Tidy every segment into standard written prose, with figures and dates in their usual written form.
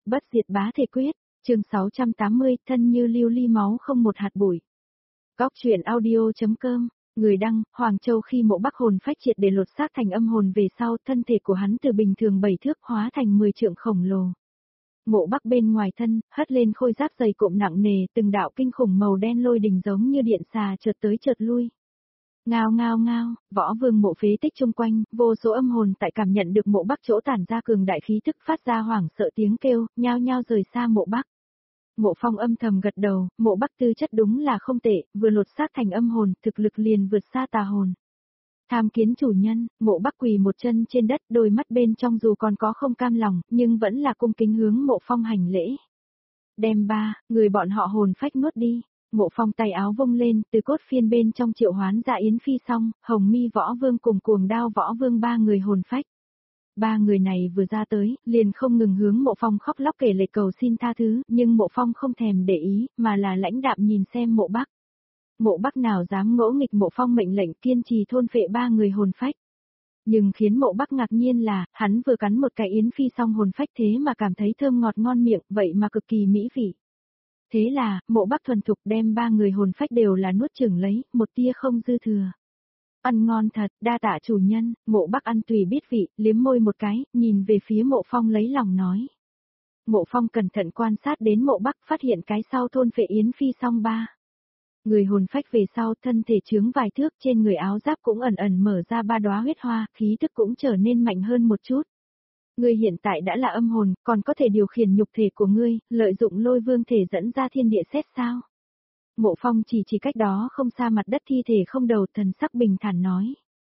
Bất diệt bá thể quyết, chương 680, thân như lưu ly máu không một hạt bụi. Cóc truyện audio.com, người đăng, Hoàng Châu. Khi Mộ Bắc hồn phách triệt để lột xác thành âm hồn về sau, thân thể của hắn từ bình thường 7 thước hóa thành 10 trượng khổng lồ. Mộ Bắc bên ngoài thân, hất lên khôi giáp dày cộm nặng nề, từng đạo kinh khủng màu đen lôi đình giống như điện xà chợt tới chợt lui. Ngao ngao ngao, Võ Vương mộ phế tích chung quanh, vô số âm hồn tại cảm nhận được Mộ Bắc chỗ tản ra cường đại khí tức phát ra hoảng sợ tiếng kêu, nhao nhao rời xa Mộ Bắc. Mộ Phong âm thầm gật đầu, Mộ Bắc tư chất đúng là không tệ, vừa lột xác thành âm hồn, thực lực liền vượt xa tà hồn. Tham kiến chủ nhân, Mộ Bắc quỳ một chân trên đất, đôi mắt bên trong dù còn có không cam lòng, nhưng vẫn là cung kính hướng Mộ Phong hành lễ. Đem ba, người bọn họ hồn phách nuốt đi. Mộ Phong tay áo vung lên, từ cốt phiên bên trong triệu hoán ra Yến Phi Song, Hồng Mi Võ Vương cùng Cuồng Đao Võ Vương ba người hồn phách. Ba người này vừa ra tới, liền không ngừng hướng Mộ Phong khóc lóc kể lệ cầu xin tha thứ, nhưng Mộ Phong không thèm để ý, mà là lãnh đạm nhìn xem Mộ Bắc. Mộ Bắc nào dám ngỗ nghịch Mộ Phong mệnh lệnh, kiên trì thôn phệ ba người hồn phách. Nhưng khiến Mộ Bắc ngạc nhiên là, hắn vừa cắn một cái Yến Phi Song hồn phách thế mà cảm thấy thơm ngọt ngon miệng, vậy mà cực kỳ mỹ vị. Thế là, Mộ Bắc thuần thục đem ba người hồn phách đều là nuốt chửng lấy, một tia không dư thừa. Ăn ngon thật, đa tạ chủ nhân. Mộ Bắc ăn tùy biết vị, liếm môi một cái, nhìn về phía Mộ Phong lấy lòng nói. Mộ Phong cẩn thận quan sát đến Mộ Bắc, phát hiện cái sau thôn phệ Yến Phi Song ba. Người hồn phách về sau, thân thể chướng vài thước, trên người áo giáp cũng ẩn ẩn mở ra ba đóa huyết hoa, khí tức cũng trở nên mạnh hơn một chút. Ngươi hiện tại đã là âm hồn, còn có thể điều khiển nhục thể của ngươi, lợi dụng lôi vương thể dẫn ra thiên địa xét sao? Mộ Phong chỉ cách đó không xa mặt đất thi thể không đầu, thần sắc bình thản nói.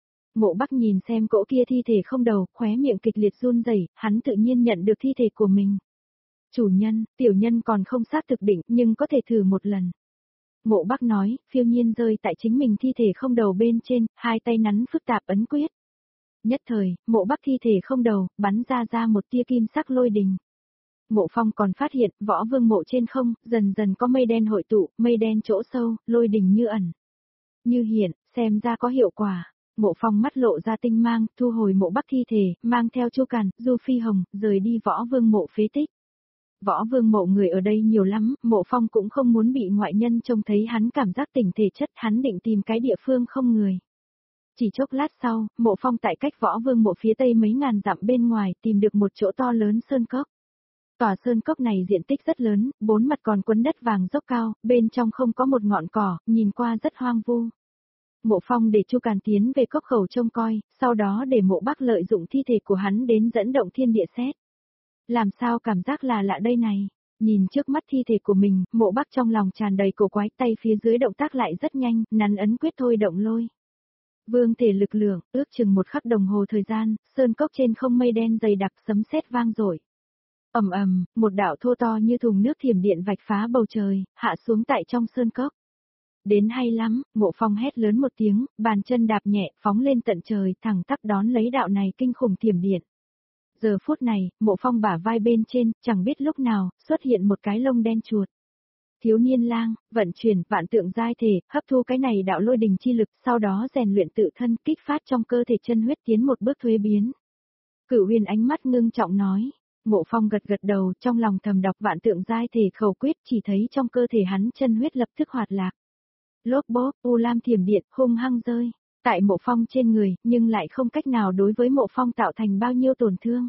Mộ Bắc nhìn xem cỗ kia thi thể không đầu, khóe miệng kịch liệt run rẩy, hắn tự nhiên nhận được thi thể của mình. Chủ nhân, tiểu nhân còn không xác thực định, nhưng có thể thử một lần. Mộ Bắc nói, phiêu nhiên rơi tại chính mình thi thể không đầu bên trên, hai tay nắn phức tạp ấn quyết. Nhất thời, Mộ Bắc thi thể không đầu, bắn ra một tia kim sắc lôi đình. Mộ Phong còn phát hiện, Võ Vương mộ trên không, dần dần có mây đen hội tụ, mây đen chỗ sâu, lôi đình như ẩn. Như hiện, xem ra có hiệu quả. Mộ Phong mắt lộ ra tinh mang, thu hồi Mộ Bắc thi thể, mang theo Chu Càn, Du Phi Hồng, rời đi Võ Vương mộ phế tích. Võ Vương mộ người ở đây nhiều lắm, Mộ Phong cũng không muốn bị ngoại nhân trông thấy hắn cảm giác tỉnh thể chất, hắn định tìm cái địa phương không người. Chỉ chốc lát sau, Mộ Phong tại cách Võ Vương mộ phía tây mấy ngàn dặm bên ngoài tìm được một chỗ to lớn sơn cốc. Tòa sơn cốc này diện tích rất lớn, bốn mặt còn quấn đất vàng dốc cao, bên trong không có một ngọn cỏ, nhìn qua rất hoang vu. Mộ Phong để Chu Càn tiến về cốc khẩu trông coi, sau đó để Mộ Bắc lợi dụng thi thể của hắn đến dẫn động thiên địa xét. Làm sao cảm giác là lạ đây này? Nhìn trước mắt thi thể của mình, Mộ Bắc trong lòng tràn đầy cổ quái, tay phía dưới động tác lại rất nhanh, nắn ấn quyết thôi động lôi. Vương thể lực lượng, ước chừng một khắc đồng hồ thời gian, sơn cốc trên không mây đen dày đặc, sấm sét vang dội. Ầm ầm, một đạo thô to như thùng nước thiểm điện vạch phá bầu trời, hạ xuống tại trong sơn cốc. Đến hay lắm, Mộ Phong hét lớn một tiếng, bàn chân đạp nhẹ, phóng lên tận trời, thẳng tắp đón lấy đạo này kinh khủng thiểm điện. Giờ phút này, Mộ Phong bả vai bên trên, chẳng biết lúc nào, xuất hiện một cái lông đen chuột. Thiếu niên lang, vận chuyển, vạn tượng giai thể, hấp thu cái này đạo lôi đình chi lực, sau đó rèn luyện tự thân, kích phát trong cơ thể chân huyết tiến một bước thuế biến. Cửu Huyền ánh mắt ngưng trọng nói. Mộ Phong gật gật đầu, trong lòng thầm đọc vạn tượng giai thể khẩu quyết, chỉ thấy trong cơ thể hắn chân huyết lập tức hoạt lạc. Lốp bốp, u lam thiểm điện, hung hăng rơi. Tại Mộ Phong trên người, nhưng lại không cách nào đối với Mộ Phong tạo thành bao nhiêu tổn thương.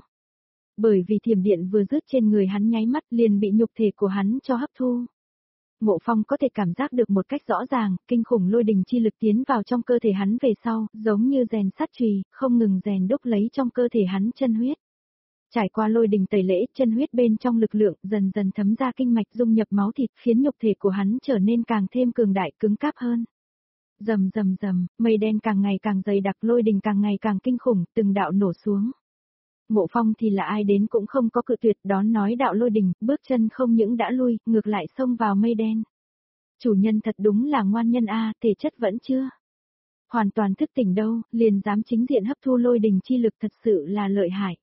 Bởi vì thiểm điện vừa dứt trên người hắn nháy mắt liền bị nhục thể của hắn cho hấp thu. Mộ Phong có thể cảm giác được một cách rõ ràng, kinh khủng lôi đình chi lực tiến vào trong cơ thể hắn về sau, giống như rèn sắt chùy, không ngừng rèn đúc lấy trong cơ thể hắn chân huyết. Trải qua lôi đình tẩy lễ, chân huyết bên trong lực lượng dần dần thấm ra kinh mạch dung nhập máu thịt, khiến nhục thể của hắn trở nên càng thêm cường đại, cứng cáp hơn. Rầm rầm rầm, mây đen càng ngày càng dày đặc, lôi đình càng ngày càng kinh khủng, từng đạo nổ xuống. Mộ Phong thì là ai đến cũng không có cự tuyệt, đón nói đạo lôi đình, bước chân không những đã lui, ngược lại xông vào mây đen. Chủ nhân thật đúng là ngoan nhân a, thể chất vẫn chưa hoàn toàn thức tỉnh đâu, liền dám chính diện hấp thu lôi đình chi lực, thật sự là lợi hại.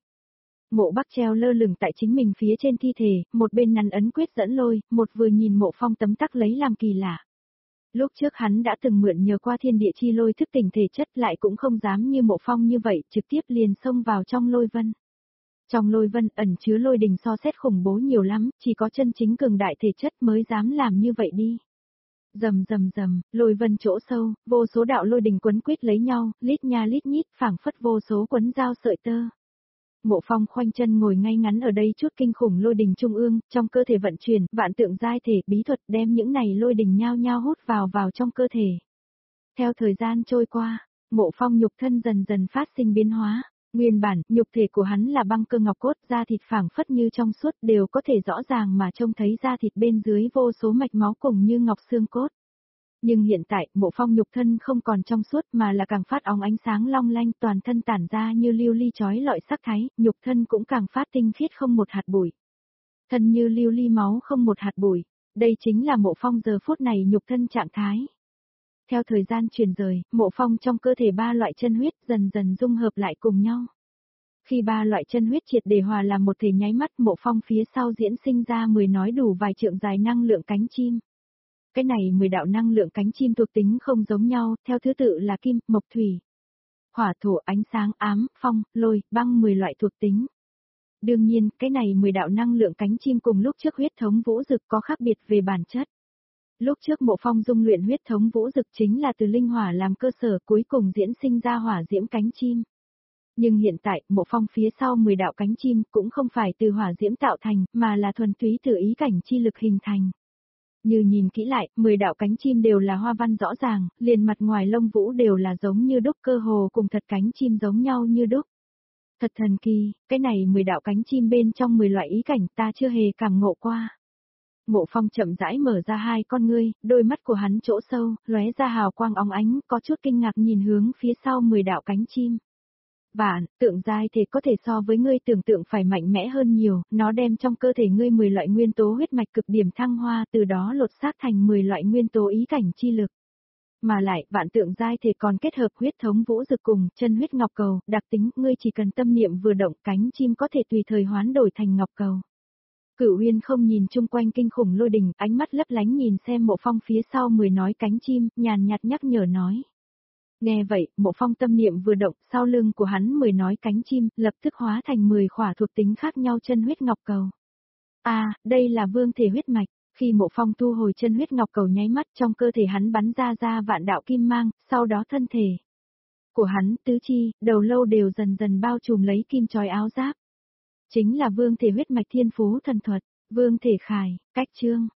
Mộ Bắc treo lơ lửng tại chính mình phía trên thi thể, một bên nắn ấn quyết dẫn lôi, một vừa nhìn Mộ Phong tấm tắc lấy làm kỳ lạ. Lúc trước hắn đã từng mượn nhờ qua thiên địa chi lôi thức tỉnh thể chất, lại cũng không dám như Mộ Phong như vậy, trực tiếp liền xông vào trong lôi vân. Trong lôi vân ẩn chứa lôi đình so xét khủng bố nhiều lắm, chỉ có chân chính cường đại thể chất mới dám làm như vậy đi. Rầm rầm rầm, lôi vân chỗ sâu, vô số đạo lôi đình quấn quýt lấy nhau, lít nha lít nhít, phảng phất vô số quấn dao sợi tơ. Mộ Phong khoanh chân ngồi ngay ngắn ở đây chút kinh khủng lôi đình trung ương, trong cơ thể vận chuyển, vạn tượng giai thể, bí thuật đem những này lôi đình nhao nhao hút vào trong cơ thể. Theo thời gian trôi qua, Mộ Phong nhục thân dần dần phát sinh biến hóa. Nguyên bản, nhục thể của hắn là băng cơ ngọc cốt, da thịt phảng phất như trong suốt, đều có thể rõ ràng mà trông thấy da thịt bên dưới vô số mạch máu cùng như ngọc xương cốt. Nhưng hiện tại, Mộ Phong nhục thân không còn trong suốt mà là càng phát óng ánh sáng long lanh, toàn thân tản ra như lưu ly chói lọi sắc thái, nhục thân cũng càng phát tinh khiết không một hạt bụi. Thân như lưu ly máu không một hạt bụi, đây chính là Mộ Phong giờ phút này nhục thân trạng thái. Theo thời gian truyền rời, Mộ Phong trong cơ thể ba loại chân huyết dần dần dung hợp lại cùng nhau. Khi ba loại chân huyết triệt để hòa làm một thể nháy mắt, Mộ Phong phía sau diễn sinh ra 10 nói đủ vài trượng dài năng lượng cánh chim. Cái này 10 đạo năng lượng cánh chim thuộc tính không giống nhau, theo thứ tự là kim, mộc thủy, hỏa thổ, ánh sáng, ám, phong, lôi, băng 10 loại thuộc tính. Đương nhiên, cái này 10 đạo năng lượng cánh chim cùng lúc trước huyết thống vũ dực có khác biệt về bản chất. Lúc trước Mộ Phong dung luyện huyết thống vũ dực chính là từ linh hỏa làm cơ sở, cuối cùng diễn sinh ra hỏa diễm cánh chim. Nhưng hiện tại, Mộ Phong phía sau 10 đạo cánh chim cũng không phải từ hỏa diễm tạo thành, mà là thuần túy từ ý cảnh chi lực hình thành. Như nhìn kỹ lại, 10 đạo cánh chim đều là hoa văn rõ ràng, liền mặt ngoài lông vũ đều là giống như đúc, cơ hồ cùng thật cánh chim giống nhau như đúc. Thật thần kỳ, cái này 10 đạo cánh chim bên trong 10 loại ý cảnh ta chưa hề cảm ngộ qua. Mộ Phong chậm rãi mở ra hai con ngươi, đôi mắt của hắn chỗ sâu, lóe ra hào quang óng ánh, có chút kinh ngạc nhìn hướng phía sau 10 đạo cánh chim. Vạn, tượng giai thể có thể so với ngươi tưởng tượng phải mạnh mẽ hơn nhiều, nó đem trong cơ thể ngươi 10 loại nguyên tố huyết mạch cực điểm thăng hoa, từ đó lột xác thành 10 loại nguyên tố ý cảnh chi lực. Mà lại, vạn tượng giai thể còn kết hợp huyết thống vũ dực cùng chân huyết ngọc cầu, đặc tính, ngươi chỉ cần tâm niệm vừa động, cánh chim có thể tùy thời hoán đổi thành ngọc cầu. Cửu Uyên không nhìn chung quanh kinh khủng lôi đình, ánh mắt lấp lánh nhìn xem Mộ Phong phía sau 10 nói cánh chim, nhàn nhạt nhắc nhở nói. Nghe vậy, Mộ Phong tâm niệm vừa động, sau lưng của hắn 10 nói cánh chim, lập tức hóa thành 10 khỏa thuộc tính khác nhau chân huyết ngọc cầu. Đây là vương thể huyết mạch. Khi Mộ Phong thu hồi chân huyết ngọc cầu nháy mắt, trong cơ thể hắn bắn ra vạn đạo kim mang, sau đó thân thể của hắn, tứ chi, đầu lâu đều dần dần bao trùm lấy kim chói áo giáp. Chính là vương thể huyết mạch thiên phú thần thuật, vương thể khải, cách chương.